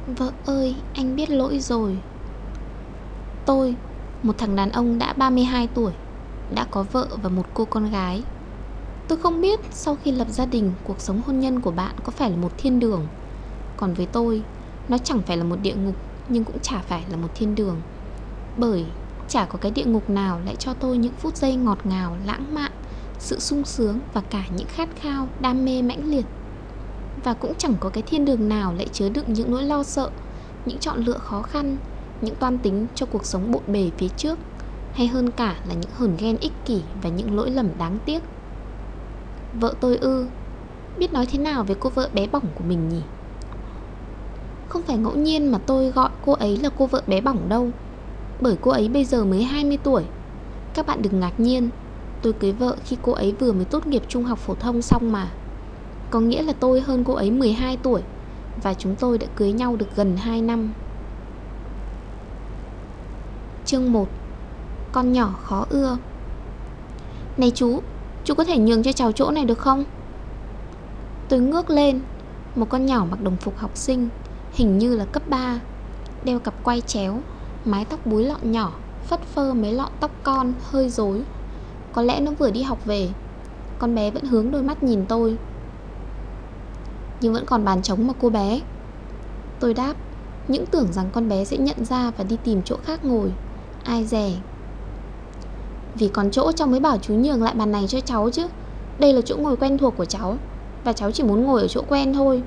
Vợ ơi, anh biết lỗi rồi. Tôi, một thằng đàn ông đã 32 tuổi, đã có vợ và một cô con gái. Tôi không biết sau khi lập gia đình, cuộc sống hôn nhân của bạn có phải là một thiên đường. Còn với tôi, nó chẳng phải là một địa ngục, nhưng cũng chả phải là một thiên đường. Bởi chả có cái địa ngục nào lại cho tôi những phút giây ngọt ngào, lãng mạn, sự sung sướng và cả những khát khao, đam mê mãnh liệt. Và cũng chẳng có cái thiên đường nào lại chứa đựng những nỗi lo sợ, những chọn lựa khó khăn, những toan tính cho cuộc sống bộn bề phía trước, hay hơn cả là những hờn ghen ích kỷ và những lỗi lầm đáng tiếc. Vợ tôi biết nói thế nào về cô vợ bé bỏng của mình nhỉ? Không phải ngẫu nhiên mà tôi gọi cô ấy là cô vợ bé bỏng đâu, bởi cô ấy bây giờ mới 20 tuổi. Các bạn đừng ngạc nhiên, tôi cưới vợ khi cô ấy vừa mới tốt nghiệp trung học phổ thông xong mà. Có nghĩa là tôi hơn cô ấy 12 tuổi, và chúng tôi đã cưới nhau được gần 2 năm. Chương 1. Con nhỏ khó ưa. Này chú có thể nhường cho cháu chỗ này được không? Tôi ngước lên. Một con nhỏ mặc đồng phục học sinh, hình như là cấp 3, đeo cặp quai chéo, mái tóc búi lọn nhỏ, phất phơ mấy lọn tóc con hơi rối. Có lẽ nó vừa đi học về. Con bé vẫn hướng đôi mắt nhìn tôi. Nhưng vẫn còn bàn trống mà cô bé. Tôi đáp, những tưởng rằng con bé sẽ nhận ra và đi tìm chỗ khác ngồi. Ai dè. Vì còn chỗ cháu mới bảo chú nhường lại bàn này cho cháu chứ. Đây là chỗ ngồi quen thuộc của cháu, và cháu chỉ muốn ngồi ở chỗ quen thôi.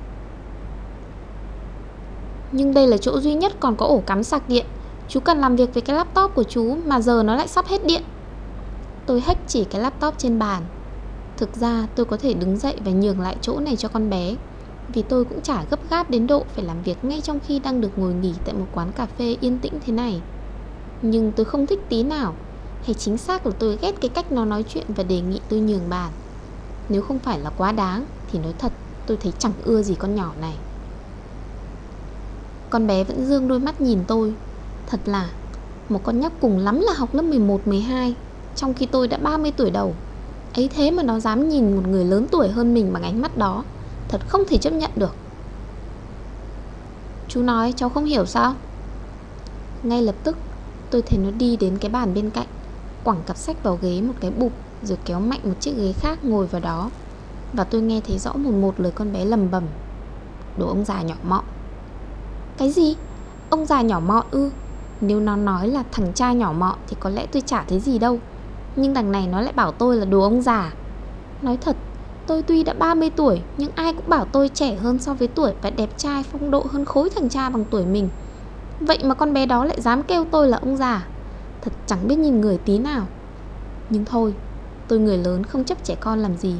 Nhưng đây là chỗ duy nhất còn có ổ cắm sạc điện. Chú cần làm việc với cái laptop của chú mà giờ nó lại sắp hết điện. Tôi hếch chỉ cái laptop trên bàn. Thực ra tôi có thể đứng dậy và nhường lại chỗ này cho con bé, vì tôi cũng chả gấp gáp đến độ phải làm việc ngay trong khi đang được ngồi nghỉ tại một quán cà phê yên tĩnh thế này. Nhưng tôi không thích tí nào, hay chính xác là tôi ghét cái cách nó nói chuyện và đề nghị tôi nhường bàn. Nếu không phải là quá đáng thì nói thật, tôi thấy chẳng ưa gì con nhỏ này. Con bé vẫn dương đôi mắt nhìn tôi. Thật là một con nhóc cùng lắm là học lớp 11, 12, trong khi tôi đã 30 tuổi đầu. Ấy thế mà nó dám nhìn một người lớn tuổi hơn mình bằng ánh mắt đó. Thật không thể chấp nhận được. Chú nói cháu không hiểu sao? Ngay lập tức tôi thấy nó đi đến cái bàn bên cạnh, quẳng cặp sách vào ghế một cái bụp, rồi kéo mạnh một chiếc ghế khác ngồi vào đó. Và tôi nghe thấy rõ một lời con bé lầm bầm. Đồ ông già nhỏ mọn. Cái gì? Ông già nhỏ mọn ư? Nếu nó nói là thằng cha nhỏ mọn thì có lẽ tôi chả thấy gì đâu. Nhưng đằng này nó lại bảo tôi là đồ ông già. Nói thật, tôi tuy đã 30 tuổi, nhưng ai cũng bảo tôi trẻ hơn so với tuổi và đẹp trai phong độ hơn khối thằng cha bằng tuổi mình. Vậy mà con bé đó lại dám kêu tôi là ông già. Thật chẳng biết nhìn người tí nào. Nhưng thôi, tôi người lớn không chấp trẻ con làm gì.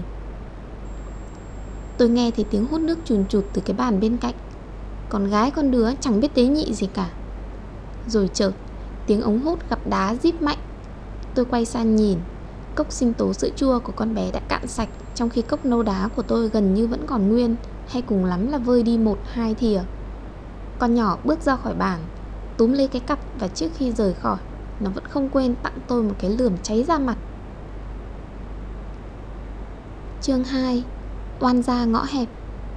Tôi nghe thấy tiếng hút nước chùn chụt từ cái bàn bên cạnh. Con gái con đứa chẳng biết tế nhị gì cả. Rồi chợt tiếng ống hút gặp đá díp mạnh. Tôi quay sang nhìn. Cốc sinh tố sữa chua của con bé đã cạn sạch, trong khi cốc nâu đá của tôi gần như vẫn còn nguyên, hay cùng lắm là vơi đi 1-2 thìa. Con nhỏ bước ra khỏi bàn, túm lấy cái cặp, và trước khi rời khỏi, nó vẫn không quên tặng tôi một cái lườm cháy ra mặt. Chương 2. Oan gia ngõ hẹp.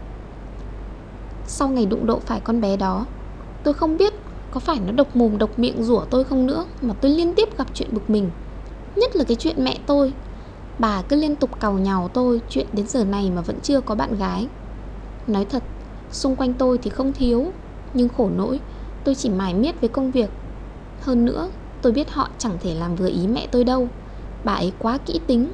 Sau ngày đụng độ phải con bé đó, tôi không biết có phải nó độc mồm độc miệng rủa tôi không nữa, mà tôi liên tiếp gặp chuyện bực mình. Nhất là cái chuyện mẹ tôi. Bà cứ liên tục càu nhàu tôi chuyện đến giờ này mà vẫn chưa có bạn gái. Nói thật, xung quanh tôi thì không thiếu, nhưng khổ nỗi tôi chỉ mải miết với công việc. Hơn nữa, tôi biết họ chẳng thể làm vừa ý mẹ tôi đâu. Bà ấy quá kỹ tính.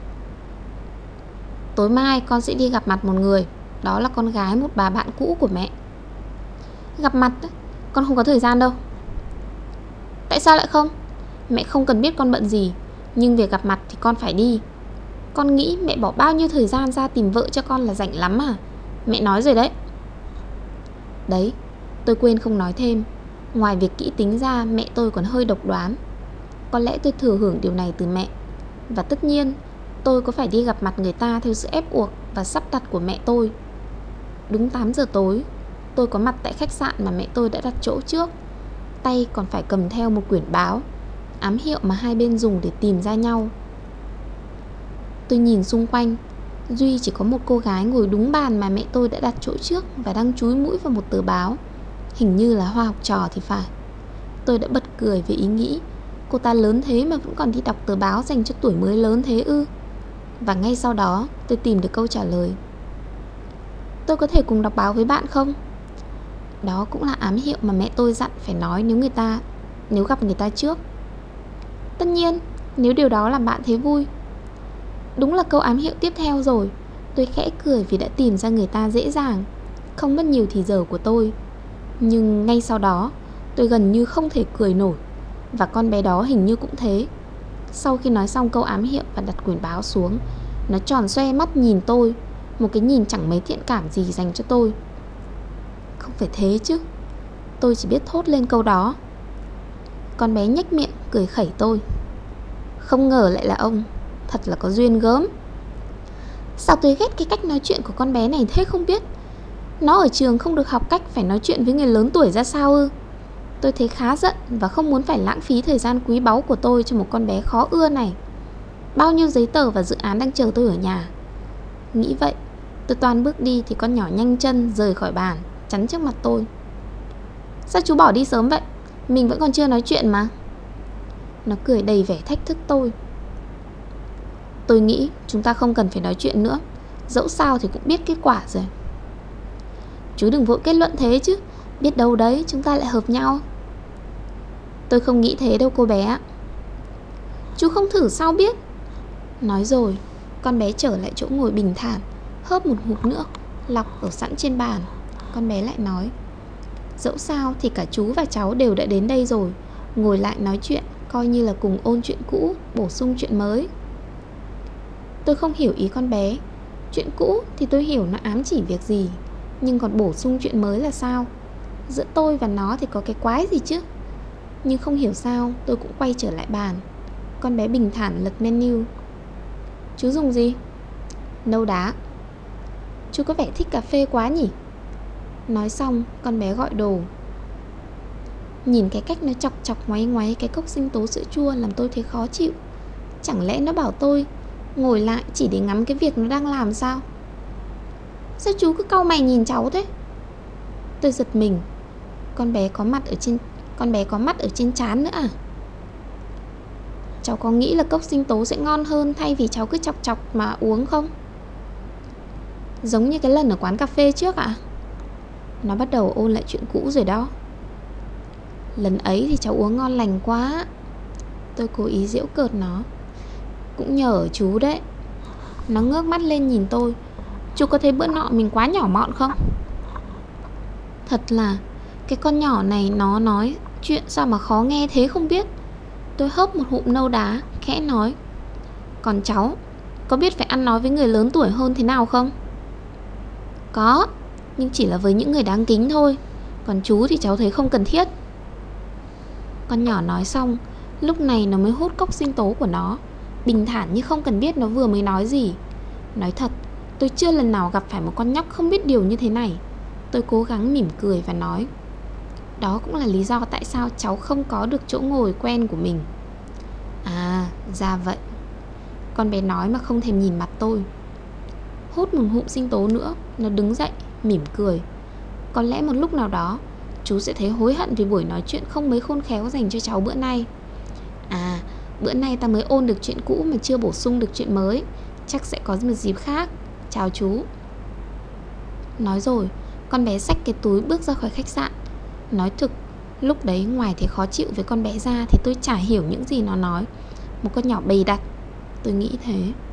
Tối mai con sẽ đi gặp mặt một người. Đó là con gái một bà bạn cũ của mẹ. Gặp mặt? Con không có thời gian đâu. Tại sao lại không? Mẹ không cần biết con bận gì, nhưng việc gặp mặt thì con phải đi. Con nghĩ mẹ bỏ bao nhiêu thời gian ra tìm vợ cho con là rảnh lắm à? Mẹ nói rồi đấy. Đấy, tôi quên không nói thêm. Ngoài việc kỹ tính ra, mẹ tôi còn hơi độc đoán. Có lẽ tôi thừa hưởng điều này từ mẹ. Và tất nhiên, tôi có phải đi gặp mặt người ta theo sự ép buộc và sắp đặt của mẹ tôi. Đúng 8 giờ tối, tôi có mặt tại khách sạn mà mẹ tôi đã đặt chỗ trước. Tay còn phải cầm theo một quyển báo, ám hiệu mà hai bên dùng để tìm ra nhau. Tôi nhìn xung quanh, duy chỉ có một cô gái ngồi đúng bàn mà mẹ tôi đã đặt chỗ trước và đang chúi mũi vào một tờ báo. Hình như là Hoa học trò thì phải. Tôi đã bật cười về ý nghĩ cô ta lớn thế mà vẫn còn đi đọc tờ báo dành cho tuổi mới lớn thế ư. Và ngay sau đó tôi tìm được câu trả lời. Tôi có thể cùng đọc báo với bạn không? Đó cũng là ám hiệu mà mẹ tôi dặn phải nói nếu gặp người ta trước. Tất nhiên, nếu điều đó làm bạn thấy vui. Đúng là câu ám hiệu tiếp theo rồi. Tôi khẽ cười vì đã tìm ra người ta dễ dàng, không mất nhiều thì giờ của tôi. Nhưng ngay sau đó tôi gần như không thể cười nổi. Và con bé đó hình như cũng thế. Sau khi nói xong câu ám hiệu và đặt quyển báo xuống, nó tròn xoe mắt nhìn tôi, một cái nhìn chẳng mấy thiện cảm gì dành cho tôi. Không phải thế chứ. Tôi chỉ biết thốt lên câu đó. Con bé nhếch miệng cười khẩy tôi. Không ngờ lại là ông. Thật là có duyên gớm. Sao tôi ghét cái cách nói chuyện của con bé này thế không biết. Nó ở trường không được học cách phải nói chuyện với người lớn tuổi ra sao ư? Tôi thấy khá giận và không muốn phải lãng phí thời gian quý báu của tôi cho một con bé khó ưa này. Bao nhiêu giấy tờ và dự án đang chờ tôi ở nhà. Nghĩ vậy, tôi toan bước đi thì con nhỏ nhanh chân rời khỏi bàn, chắn trước mặt tôi. Sao chú bỏ đi sớm vậy? Mình vẫn còn chưa nói chuyện mà. Nó cười đầy vẻ thách thức tôi. Tôi nghĩ chúng ta không cần phải nói chuyện nữa. Dẫu sao thì cũng biết kết quả rồi. Chú đừng vội kết luận thế chứ. Biết đâu đấy chúng ta lại hợp nhau. Tôi không nghĩ thế đâu cô bé. Chú không thử sao biết. Nói rồi, con bé trở lại chỗ ngồi bình thản, hớp một hụp nước lọc ở sẵn trên bàn. Con bé lại nói, dẫu sao thì cả chú và cháu đều đã đến đây rồi. Ngồi lại nói chuyện, coi như là cùng ôn chuyện cũ, bổ sung chuyện mới. Tôi không hiểu ý con bé. Chuyện cũ thì tôi hiểu nó ám chỉ việc gì, nhưng còn bổ sung chuyện mới là sao? Giữa tôi và nó thì có cái quái gì chứ? Nhưng không hiểu sao tôi cũng quay trở lại bàn. Con bé bình thản lật menu. Chú dùng gì? Nâu đá. Chú có vẻ thích cà phê quá nhỉ? Nói xong con bé gọi đồ. Nhìn cái cách nó chọc chọc ngoáy ngoáy cái cốc sinh tố sữa chua làm tôi thấy khó chịu. Chẳng lẽ nó bảo tôi ngồi lại chỉ để ngắm cái việc nó đang làm sao? Sao chú cứ cau mày nhìn cháu thế? Tôi giật mình. Con bé có mắt ở trên trán nữa à? Cháu có nghĩ là cốc sinh tố sẽ ngon hơn thay vì cháu cứ chọc chọc mà uống không? Giống như cái lần ở quán cà phê trước ạ? Nó bắt đầu ôn lại chuyện cũ rồi đó. Lần ấy thì cháu uống ngon lành quá. Tôi cố ý giễu cợt nó. Cũng nhờ chú đấy. Nó ngước mắt lên nhìn tôi. Chú có thấy bữa nọ mình quá nhỏ mọn không? Thật là cái con nhỏ này nó nói chuyện sao mà khó nghe thế không biết. Tôi hớp một hụm nâu đá, khẽ nói, còn cháu có biết phải ăn nói với người lớn tuổi hơn thế nào không? Có, nhưng chỉ là với những người đáng kính thôi. Còn chú thì cháu thấy không cần thiết. Con nhỏ nói xong, lúc này nó mới hút cốc sinh tố của nó, bình thản như không cần biết nó vừa mới nói gì. Nói thật, tôi chưa lần nào gặp phải một con nhóc không biết điều như thế này. Tôi cố gắng mỉm cười và nói, đó cũng là lý do tại sao cháu không có được chỗ ngồi quen của mình. À, ra vậy. Con bé nói mà không thèm nhìn mặt tôi. Hút một ngụm sinh tố nữa, nó đứng dậy, mỉm cười. Có lẽ một lúc nào đó chú sẽ thấy hối hận vì buổi nói chuyện không mấy khôn khéo dành cho cháu bữa nay. À, bữa nay ta mới ôn được chuyện cũ mà chưa bổ sung được chuyện mới. Chắc sẽ có một dịp khác. Chào chú. Nói rồi, con bé xách cái túi bước ra khỏi khách sạn. Nói thực, lúc đấy ngoài thấy khó chịu với con bé ra thì tôi chả hiểu những gì nó nói. Một con nhỏ bầy đặt. Tôi nghĩ thế.